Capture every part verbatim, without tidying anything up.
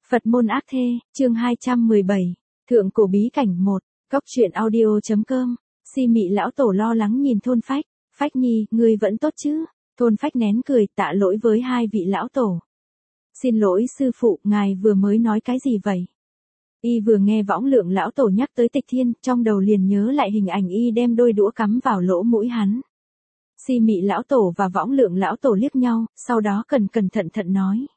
Phật môn ác thê, chương hai trăm mười bảy, Thượng cổ bí cảnh một, Cóc truyện audio.com, Si Mị lão tổ lo lắng nhìn Thôn Phách, Phách Nhi, ngươi vẫn tốt chứ? Thôn Phách nén cười, tạ lỗi với hai vị lão tổ. Xin lỗi sư phụ, ngài vừa mới nói cái gì vậy? Y vừa nghe Võng Lượng lão tổ nhắc tới Tịch Thiên, trong đầu liền nhớ lại hình ảnh y đem đôi đũa cắm vào lỗ mũi hắn. Si Mị lão tổ và Võng Lượng lão tổ liếc nhau, sau đó cẩn cẩn thận thận nói.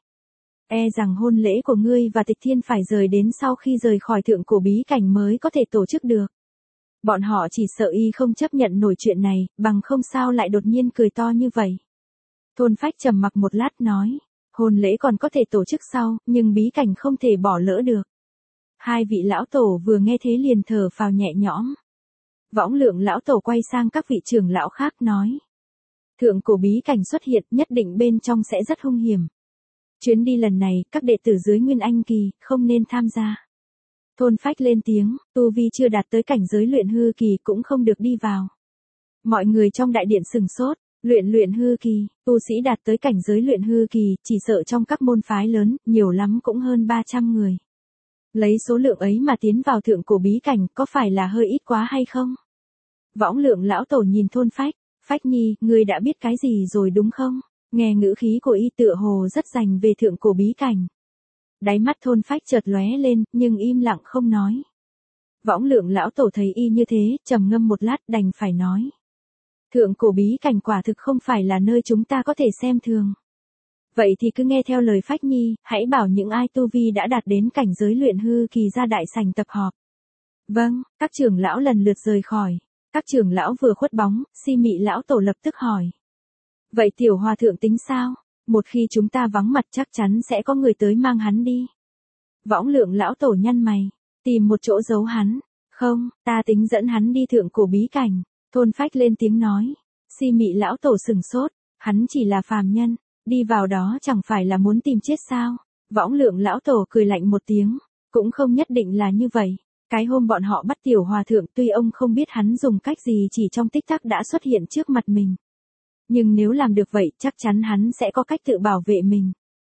E rằng hôn lễ của ngươi và Tịch Thiên phải rời đến sau khi rời khỏi thượng cổ bí cảnh mới có thể tổ chức được. Bọn họ chỉ sợ y không chấp nhận nổi chuyện này, bằng không sao lại đột nhiên cười to như vậy. Thôn Phách trầm mặc một lát nói, hôn lễ còn có thể tổ chức sau, nhưng bí cảnh không thể bỏ lỡ được. Hai vị lão tổ vừa nghe thế liền thở phào nhẹ nhõm. Võng Lượng lão tổ quay sang các vị trưởng lão khác nói. Thượng cổ bí cảnh xuất hiện, nhất định bên trong sẽ rất hung hiểm. Chuyến đi lần này, các đệ tử dưới Nguyên Anh kỳ, không nên tham gia. Thôn Phách lên tiếng, tu vi chưa đạt tới cảnh giới luyện hư kỳ cũng không được đi vào. Mọi người trong đại điện sừng sốt, luyện luyện hư kỳ, tu sĩ đạt tới cảnh giới luyện hư kỳ, chỉ sợ trong các môn phái lớn, nhiều lắm cũng hơn ba trăm người. Lấy số lượng ấy mà tiến vào thượng cổ bí cảnh, có phải là hơi ít quá hay không? Võng Lượng lão tổ nhìn Thôn Phách, Phách Nhi, ngươi đã biết cái gì rồi đúng không? Nghe ngữ khí của y tựa hồ rất dành về thượng cổ bí cảnh. Đáy mắt Thôn Phách chợt lóe lên, nhưng im lặng không nói. Võng Lượng lão tổ thấy y như thế, trầm ngâm một lát đành phải nói. Thượng cổ bí cảnh quả thực không phải là nơi chúng ta có thể xem thường. Vậy thì cứ nghe theo lời Phách Nhi, hãy bảo những ai tu vi đã đạt đến cảnh giới luyện hư kỳ ra đại sảnh tập họp. Vâng, các trưởng lão lần lượt rời khỏi. Các trưởng lão vừa khuất bóng, Si Mị lão tổ lập tức hỏi. Vậy tiểu hòa thượng tính sao? Một khi chúng ta vắng mặt chắc chắn sẽ có người tới mang hắn đi. Võng Lượng lão tổ nhăn mày, tìm một chỗ giấu hắn. Không, ta tính dẫn hắn đi thượng cổ bí cảnh. Thôn Phách lên tiếng nói. Si Mị lão tổ sừng sốt, hắn chỉ là phàm nhân, đi vào đó chẳng phải là muốn tìm chết sao? Võng Lượng lão tổ cười lạnh một tiếng, cũng không nhất định là như vậy. Cái hôm bọn họ bắt tiểu hòa thượng tuy ông không biết hắn dùng cách gì chỉ trong tích tắc đã xuất hiện trước mặt mình. Nhưng nếu làm được vậy chắc chắn hắn sẽ có cách tự bảo vệ mình.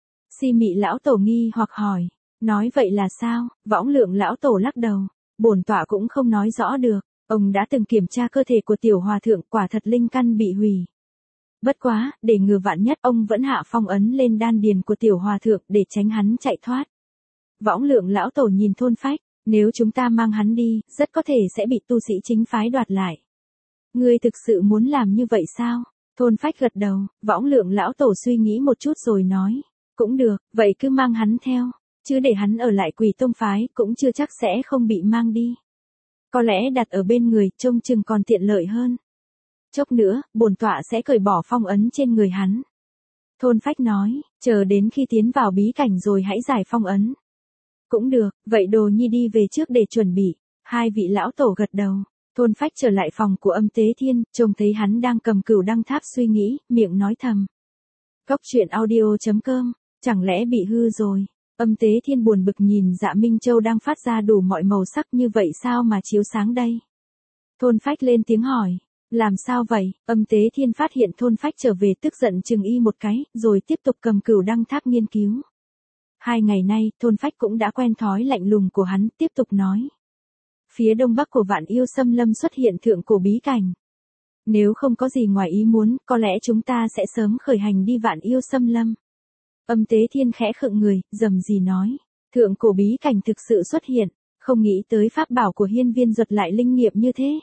Si Mị lão tổ nghi hoặc hỏi, nói vậy là sao? Võng Lượng lão tổ lắc đầu, bổn tọa cũng không nói rõ được, ông đã từng kiểm tra cơ thể của tiểu hòa thượng quả thật linh căn bị hủy. Bất quá, để ngừa vạn nhất ông vẫn hạ phong ấn lên đan điền của tiểu hòa thượng để tránh hắn chạy thoát. Võng Lượng lão tổ nhìn Thôn Phách, nếu chúng ta mang hắn đi, rất có thể sẽ bị tu sĩ chính phái đoạt lại. Ngươi thực sự muốn làm như vậy sao? Thôn Phách gật đầu, Võng Lượng lão tổ suy nghĩ một chút rồi nói, cũng được, vậy cứ mang hắn theo, chứ để hắn ở lại Quỷ tông phái cũng chưa chắc sẽ không bị mang đi. Có lẽ đặt ở bên người trông chừng còn tiện lợi hơn. Chốc nữa, bổn tọa sẽ cởi bỏ phong ấn trên người hắn. Thôn Phách nói, chờ đến khi tiến vào bí cảnh rồi hãy giải phong ấn. Cũng được, vậy Đồ Nhi đi về trước để chuẩn bị. Hai vị lão tổ gật đầu. Thôn Phách trở lại phòng của Âm Tế Thiên, trông thấy hắn đang cầm Cửu Đăng Tháp suy nghĩ, miệng nói thầm. Cóc truyện audio.com, chẳng lẽ bị hư rồi? Âm Tế Thiên buồn bực nhìn Dạ Minh Châu đang phát ra đủ mọi màu sắc như vậy sao mà chiếu sáng đây? Thôn Phách lên tiếng hỏi, làm sao vậy? Âm Tế Thiên phát hiện Thôn Phách trở về tức giận chừng y một cái, rồi tiếp tục cầm Cửu Đăng Tháp nghiên cứu. Hai ngày nay, Thôn Phách cũng đã quen thói lạnh lùng của hắn, tiếp tục nói. Phía đông bắc của Vạn Yêu Xâm Lâm xuất hiện thượng cổ bí cảnh. Nếu không có gì ngoài ý muốn, có lẽ chúng ta sẽ sớm khởi hành đi Vạn Yêu Xâm Lâm. Âm Tế Thiên khẽ khựng người, rầm rì nói. Thượng cổ bí cảnh thực sự xuất hiện, không nghĩ tới pháp bảo của Hiên Viên Duật lại linh nghiệm như thế.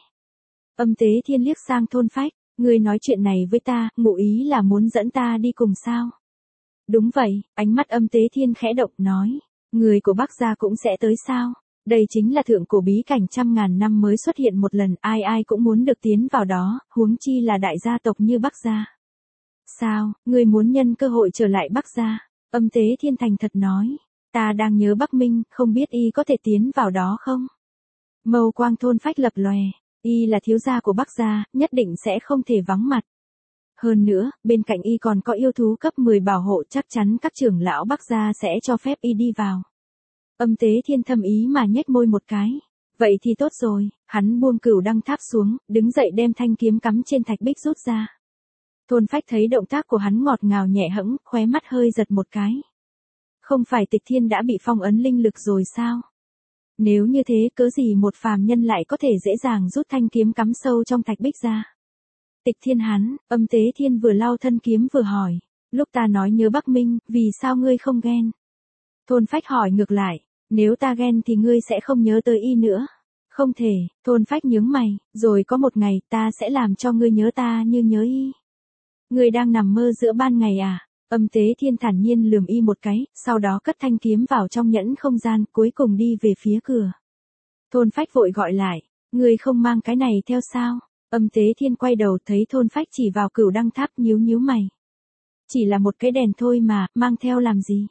Âm Tế Thiên liếc sang Thôn Phách, ngươi nói chuyện này với ta, ngụ ý là muốn dẫn ta đi cùng sao? Đúng vậy, ánh mắt Âm Tế Thiên khẽ động nói. Người của Bắc gia cũng sẽ tới sao? Đây chính là thượng cổ bí cảnh trăm ngàn năm mới xuất hiện một lần, ai ai cũng muốn được tiến vào đó, huống chi là đại gia tộc như Bắc gia. Sao, ngươi muốn nhân cơ hội trở lại Bắc gia? Âm Tế Thiên thành thật nói. Ta đang nhớ Bắc Minh, không biết y có thể tiến vào đó không? Mâu quang Thôn Phách lập lòe, y là thiếu gia của Bắc gia, nhất định sẽ không thể vắng mặt. Hơn nữa, bên cạnh y còn có yêu thú cấp mười bảo hộ, chắc chắn các trưởng lão Bắc gia sẽ cho phép y đi vào. Âm Tế Thiên thầm ý mà nhếch môi một cái. Vậy thì tốt rồi, hắn buông Cửu Đăng Tháp xuống, đứng dậy đem thanh kiếm cắm trên thạch bích rút ra. Thôn Phách thấy động tác của hắn ngọt ngào nhẹ hẫng, khóe mắt hơi giật một cái. Không phải Tịch Thiên đã bị phong ấn linh lực rồi sao? Nếu như thế cớ gì một phàm nhân lại có thể dễ dàng rút thanh kiếm cắm sâu trong thạch bích ra? Tịch Thiên hắn, Âm Tế Thiên vừa lau thân kiếm vừa hỏi. Lúc ta nói nhớ Bắc Minh, vì sao ngươi không ghen? Thôn Phách hỏi ngược lại, nếu ta ghen thì ngươi sẽ không nhớ tới y nữa. Không thể, Thôn Phách nhướng mày, rồi có một ngày ta sẽ làm cho ngươi nhớ ta như nhớ y. Ngươi đang nằm mơ giữa ban ngày à? Âm Tế Thiên thản nhiên lườm y một cái, sau đó cất thanh kiếm vào trong nhẫn không gian, cuối cùng đi về phía cửa. Thôn Phách vội gọi lại, ngươi không mang cái này theo sao? Âm Tế Thiên quay đầu thấy Thôn Phách chỉ vào Cửu Đăng Tháp nhíu nhíu mày. Chỉ là một cái đèn thôi mà, mang theo làm gì?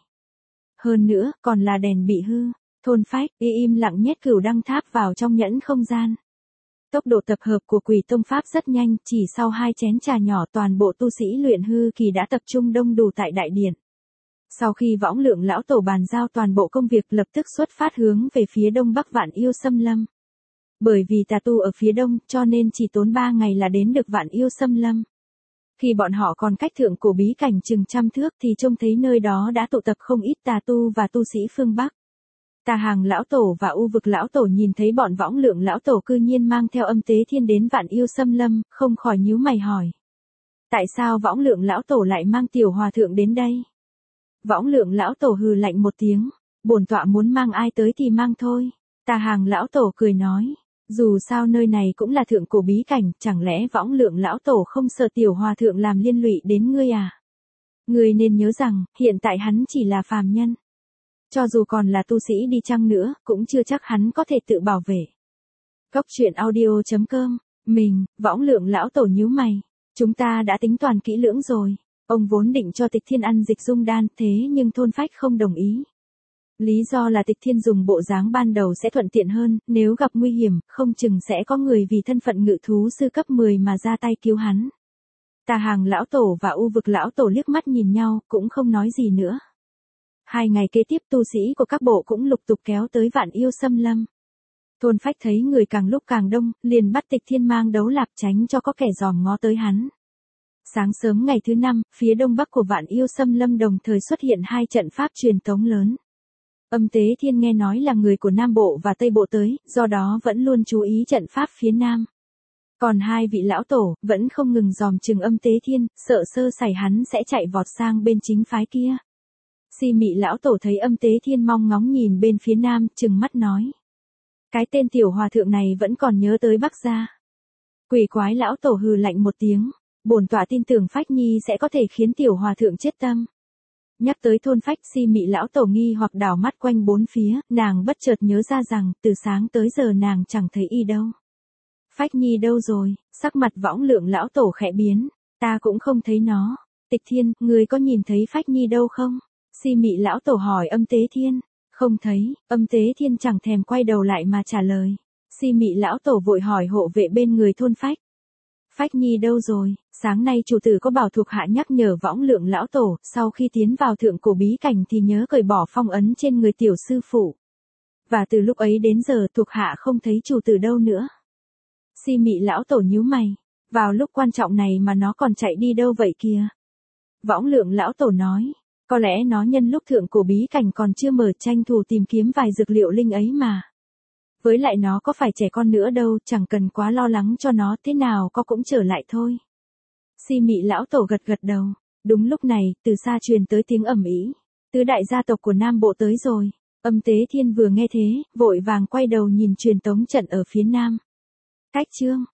Hơn nữa, còn là đèn bị hư. Thôn Phách y im lặng nhét Cửu Đăng Tháp vào trong nhẫn không gian. Tốc độ tập hợp của Quỷ Tông Pháp rất nhanh, chỉ sau hai chén trà nhỏ toàn bộ tu sĩ luyện hư kỳ đã tập trung đông đủ tại đại điện. Sau khi Võng Lượng lão tổ bàn giao toàn bộ công việc lập tức xuất phát hướng về phía đông bắc Vạn Yêu Xâm Lâm. Bởi vì tà tu ở phía đông cho nên chỉ tốn ba ngày là đến được Vạn Yêu Xâm Lâm. Khi bọn họ còn cách thượng cổ bí cảnh chừng trăm thước thì trông thấy nơi đó đã tụ tập không ít tà tu và tu sĩ phương Bắc. Tà Hàng lão tổ và U Vực lão tổ nhìn thấy bọn Võng Lượng lão tổ cư nhiên mang theo Âm Tế Thiên đến Vạn Yêu Xâm Lâm, không khỏi nhíu mày hỏi. Tại sao Võng Lượng lão tổ lại mang tiểu hòa thượng đến đây? Võng Lượng lão tổ hừ lạnh một tiếng, bổn tọa muốn mang ai tới thì mang thôi. Tà Hàng lão tổ cười nói, dù sao nơi này cũng là thượng cổ bí cảnh, chẳng lẽ Võng Lượng lão tổ không sợ tiểu hòa thượng làm liên lụy đến ngươi à? Ngươi nên nhớ rằng, hiện tại hắn chỉ là phàm nhân. Cho dù còn là tu sĩ đi chăng nữa, cũng chưa chắc hắn có thể tự bảo vệ. Cốc truyện audio chấm com, mình, Võng Lượng lão tổ nhíu mày. Chúng ta đã tính toàn kỹ lưỡng rồi. Ông vốn định cho Tịch Thiên ăn dịch dung đan, thế nhưng Thôn Phách không đồng ý. Lý do là Tịch Thiên dùng bộ dáng ban đầu sẽ thuận tiện hơn, nếu gặp nguy hiểm, không chừng sẽ có người vì thân phận ngự thú sư cấp mười mà ra tay cứu hắn. Tà Hàng lão tổ và U Vực lão tổ liếc mắt nhìn nhau, cũng không nói gì nữa. Hai ngày kế tiếp tu sĩ của các bộ cũng lục tục kéo tới Vạn Yêu Xâm Lâm. Thôn Phách thấy người càng lúc càng đông, liền bắt Tịch Thiên mang đấu lạp tránh cho có kẻ dòm ngó tới hắn. Sáng sớm ngày thứ năm, phía đông bắc của Vạn Yêu Xâm Lâm đồng thời xuất hiện hai trận pháp truyền tống lớn. Âm Tế Thiên nghe nói là người của Nam Bộ và Tây Bộ tới, do đó vẫn luôn chú ý trận pháp phía Nam. Còn hai vị lão tổ, vẫn không ngừng dòm chừng Âm Tế Thiên, sợ sơ sẩy hắn sẽ chạy vọt sang bên chính phái kia. Si Mị lão tổ thấy Âm Tế Thiên mong ngóng nhìn bên phía Nam, trừng mắt nói. Cái tên tiểu hòa thượng này vẫn còn nhớ tới Bắc gia. Quỷ Quái lão tổ hừ lạnh một tiếng, bổn tọa tin tưởng Phách Nhi sẽ có thể khiến tiểu hòa thượng chết tâm. Nhắc tới Thôn Phách, Si Mị lão tổ nghi hoặc đảo mắt quanh bốn phía, nàng bất chợt nhớ ra rằng, từ sáng tới giờ nàng chẳng thấy y đâu. Phách Nhi đâu rồi? Sắc mặt Võng Lượng lão tổ khẽ biến, ta cũng không thấy nó. Tịch Thiên, ngươi có nhìn thấy Phách Nhi đâu không? Si Mị lão tổ hỏi Âm Tế Thiên. Không thấy. Âm Tế Thiên chẳng thèm quay đầu lại mà trả lời. Si Mị lão tổ vội hỏi hộ vệ bên người Thôn Phách. Phách Nhi đâu rồi? Sáng nay chủ tử có bảo thuộc hạ nhắc nhở Võng Lượng lão tổ, sau khi tiến vào thượng cổ bí cảnh thì nhớ cởi bỏ phong ấn trên người tiểu sư phụ. Và từ lúc ấy đến giờ thuộc hạ không thấy chủ tử đâu nữa. Si Mị lão tổ nhíu mày, vào lúc quan trọng này mà nó còn chạy đi đâu vậy kìa? Võng Lượng lão tổ nói, có lẽ nó nhân lúc thượng cổ bí cảnh còn chưa mở tranh thủ tìm kiếm vài dược liệu linh ấy mà. Với lại nó có phải trẻ con nữa đâu, chẳng cần quá lo lắng cho nó, thế nào có cũng trở lại thôi. Si Mị lão tổ gật gật đầu. Đúng lúc này, từ xa truyền tới tiếng ầm ĩ. Tứ đại gia tộc của Nam Bộ tới rồi. Âm Tế Thiên vừa nghe thế, vội vàng quay đầu nhìn truyền tống trận ở phía Nam. Cách chương